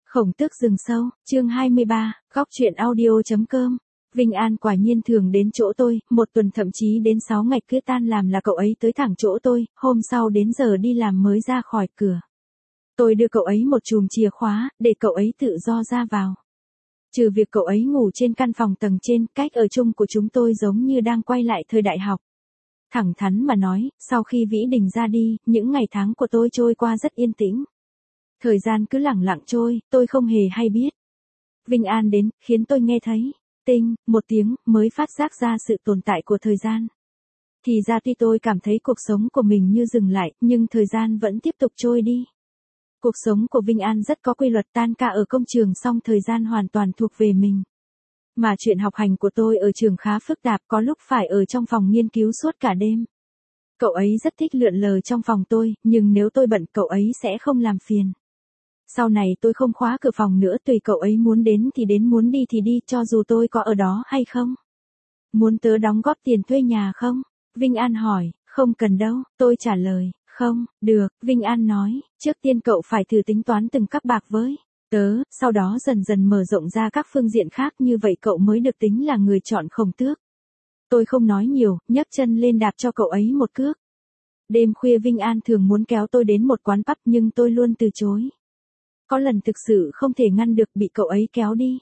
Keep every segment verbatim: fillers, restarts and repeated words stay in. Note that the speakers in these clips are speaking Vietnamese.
Khổng Tước rừng sâu, chương hai mươi ba, góc truyện audio.com. Vinh An quả nhiên thường đến chỗ tôi, một tuần thậm chí đến sáu ngày cứ tan làm là cậu ấy tới thẳng chỗ tôi, hôm sau đến giờ đi làm mới ra khỏi cửa. Tôi đưa cậu ấy một chùm chìa khóa, để cậu ấy tự do ra vào. Trừ việc cậu ấy ngủ trên căn phòng tầng trên, cách ở chung của chúng tôi giống như đang quay lại thời đại học. Thẳng thắn mà nói, sau khi Vĩ Đình ra đi, những ngày tháng của tôi trôi qua rất yên tĩnh. Thời gian cứ lẳng lặng trôi, tôi không hề hay biết. Vinh An đến, khiến tôi nghe thấy, tinh, một tiếng, mới phát giác ra sự tồn tại của thời gian. Thì ra tuy tôi cảm thấy cuộc sống của mình như dừng lại, nhưng thời gian vẫn tiếp tục trôi đi. Cuộc sống của Vinh An rất có quy luật, tan ca ở công trường xong thời gian hoàn toàn thuộc về mình. Mà chuyện học hành của tôi ở trường khá phức tạp, có lúc phải ở trong phòng nghiên cứu suốt cả đêm. Cậu ấy rất thích lượn lờ trong phòng tôi, nhưng nếu tôi bận cậu ấy sẽ không làm phiền. Sau này tôi không khóa cửa phòng nữa, tùy cậu ấy muốn đến thì đến, muốn đi thì đi, cho dù tôi có ở đó hay không. Muốn tớ đóng góp tiền thuê nhà không? Vinh An hỏi. Không cần đâu, tôi trả lời. Không, được, Vinh An nói, trước tiên cậu phải thử tính toán từng các bạc với tớ, sau đó dần dần mở rộng ra các phương diện khác, như vậy cậu mới được tính là người chọn Khổng Tước. Tôi không nói nhiều, nhấc chân lên đạp cho cậu ấy một cước. Đêm khuya Vinh An thường muốn kéo tôi đến một quán pub nhưng tôi luôn từ chối. Có lần thực sự không thể ngăn được, bị cậu ấy kéo đi.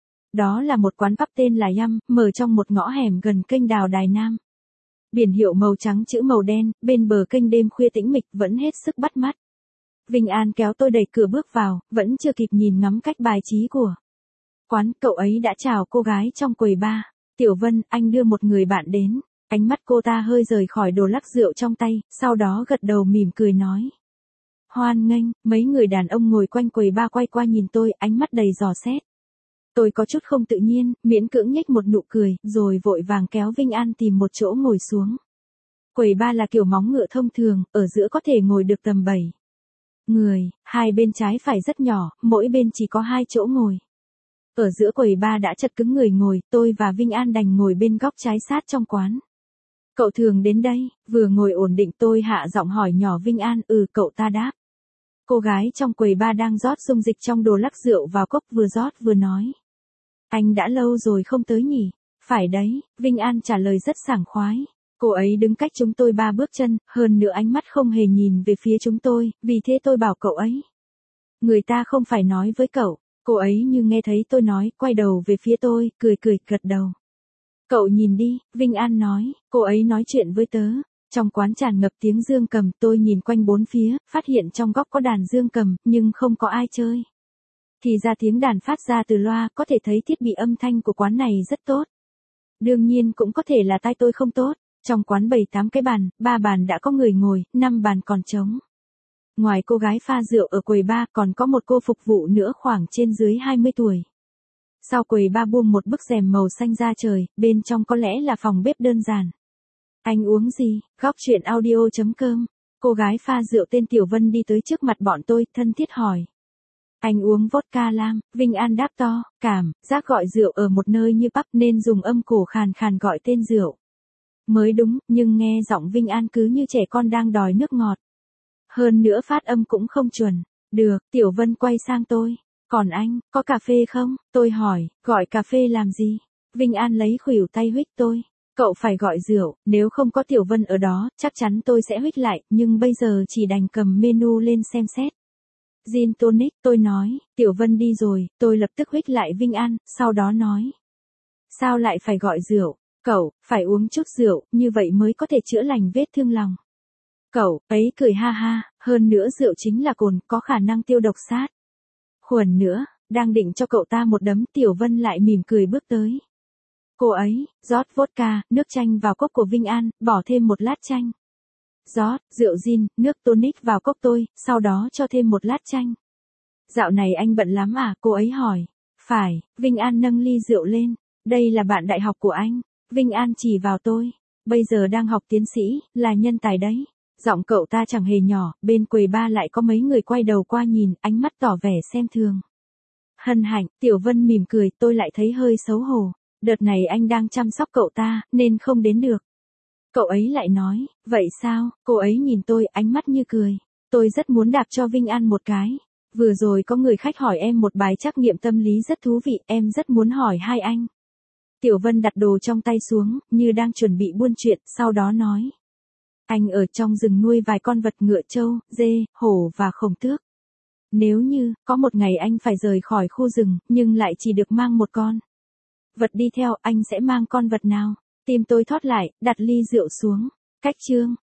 Đó là một quán pub tên là Yum, mở trong một ngõ hẻm gần kênh đào Đài Nam. Biển hiệu màu trắng chữ màu đen, bên bờ kênh đêm khuya tĩnh mịch vẫn hết sức bắt mắt. Vinh An kéo tôi đẩy cửa bước vào, vẫn chưa kịp nhìn ngắm cách bài trí của quán, cậu ấy đã chào cô gái trong quầy bar. Tiểu Vân, anh đưa một người bạn đến. Ánh mắt cô ta hơi rời khỏi đồ lắc rượu trong tay, sau đó gật đầu mỉm cười nói. Hoan nghênh. Mấy người đàn ông ngồi quanh quầy bar quay qua nhìn tôi, ánh mắt đầy dò xét. Tôi có chút không tự nhiên, miễn cưỡng nhếch một nụ cười, rồi vội vàng kéo Vinh An tìm một chỗ ngồi xuống. Quầy bar là kiểu móng ngựa thông thường, ở giữa có thể ngồi được tầm bảy người, hai bên trái phải rất nhỏ, mỗi bên chỉ có hai chỗ ngồi. Ở giữa quầy bar đã chật cứng người ngồi, tôi và Vinh An đành ngồi bên góc trái sát trong quán. Cậu thường đến đây? Vừa ngồi ổn định tôi hạ giọng hỏi nhỏ Vinh An. Ừ, cậu ta đáp. Cô gái trong quầy bar đang rót dung dịch trong đồ lắc rượu vào cốc, vừa rót vừa nói. Anh đã lâu rồi không tới nhỉ? Phải đấy, Vinh An trả lời rất sảng khoái. Cô ấy đứng cách chúng tôi ba bước chân, hơn nữa ánh mắt không hề nhìn về phía chúng tôi, vì thế tôi bảo cậu ấy. Người ta không phải nói với cậu. Cô ấy như nghe thấy tôi nói, quay đầu về phía tôi, cười cười, gật đầu. Cậu nhìn đi, Vinh An nói, cô ấy nói chuyện với tớ. Trong quán tràn ngập tiếng dương cầm, tôi nhìn quanh bốn phía, phát hiện trong góc có đàn dương cầm, nhưng không có ai chơi. Thì ra tiếng đàn phát ra từ loa, có thể thấy thiết bị âm thanh của quán này rất tốt. Đương nhiên cũng có thể là tai tôi không tốt. Trong quán bảy tám cái bàn, ba bàn đã có người ngồi, năm bàn còn trống. Ngoài cô gái pha rượu ở quầy bar, còn có một cô phục vụ nữa khoảng trên dưới hai mươi tuổi. Sau quầy bar buông một bức rèm màu xanh da trời, bên trong có lẽ là phòng bếp đơn giản. Anh uống gì? Góc truyện audio.com. Cô gái pha rượu tên Tiểu Vân đi tới trước mặt bọn tôi, thân thiết hỏi. Anh uống vodka lam. Vinh An đáp to, cảm giác gọi rượu ở một nơi như pub nên dùng âm cổ khàn khàn gọi tên rượu. Mới đúng, nhưng nghe giọng Vinh An cứ như trẻ con đang đòi nước ngọt. Hơn nữa phát âm cũng không chuẩn. Được, Tiểu Vân quay sang tôi. Còn anh, có cà phê không? Tôi hỏi, gọi cà phê làm gì? Vinh An lấy khuỷu tay huých tôi. Cậu phải gọi rượu, nếu không có Tiểu Vân ở đó, chắc chắn tôi sẽ huých lại, nhưng bây giờ chỉ đành cầm menu lên xem xét. Gin tonic, tôi nói, Tiểu Vân đi rồi, tôi lập tức huých lại Vinh An, sau đó nói. Sao lại phải gọi rượu? Cậu, phải uống chút rượu, như vậy mới có thể chữa lành vết thương lòng. Cậu, ấy cười ha ha, hơn nữa rượu chính là cồn, có khả năng tiêu độc sát. Khuẩn nữa, đang định cho cậu ta một đấm, Tiểu Vân lại mỉm cười bước tới. Cô ấy, rót vodka, nước chanh vào cốc của Vinh An, bỏ thêm một lát chanh. Rót, rượu gin, nước tonic vào cốc tôi, sau đó cho thêm một lát chanh. Dạo này anh bận lắm à? Cô ấy hỏi. Phải, Vinh An nâng ly rượu lên. Đây là bạn đại học của anh. Vinh An chỉ vào tôi. Bây giờ đang học tiến sĩ, là nhân tài đấy. Giọng cậu ta chẳng hề nhỏ, bên quầy bar lại có mấy người quay đầu qua nhìn, ánh mắt tỏ vẻ xem thường. Hân hạnh, Tiểu Vân mỉm cười, tôi lại thấy hơi xấu hổ. Đợt này anh đang chăm sóc cậu ta, nên không đến được. Cậu ấy lại nói, vậy sao? Cô ấy nhìn tôi, ánh mắt như cười. Tôi rất muốn đạp cho Vinh An một cái. Vừa rồi có người khách hỏi em một bài trắc nghiệm tâm lý rất thú vị, em rất muốn hỏi hai anh. Tiểu Vân đặt đồ trong tay xuống, như đang chuẩn bị buôn chuyện, sau đó nói. Anh ở trong rừng nuôi vài con vật ngựa trâu, dê, hổ và khổng tước. Nếu như, có một ngày anh phải rời khỏi khu rừng, nhưng lại chỉ được mang một con vật đi theo, anh sẽ mang con vật nào? Tim tôi thót lại, đặt ly rượu xuống. Cách chương.